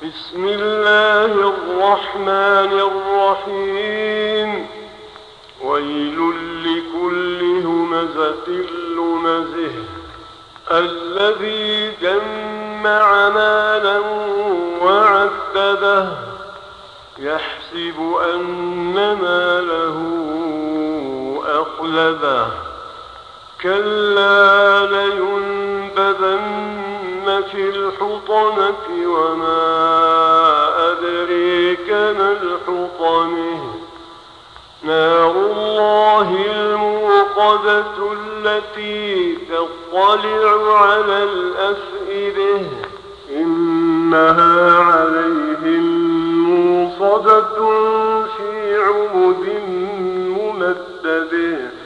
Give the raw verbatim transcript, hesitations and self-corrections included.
بسم الله الرحمن الرحيم. ويل لكل همزة لمزه الذي جمع مالا وعدده يحسب أن ماله أخلده كلا لينبذن في الحطمة وما أدريك ما الحطمة نار الله الموقدة التي تطلع على الأفئدة إنها عليهم موصدة في عمد ممدده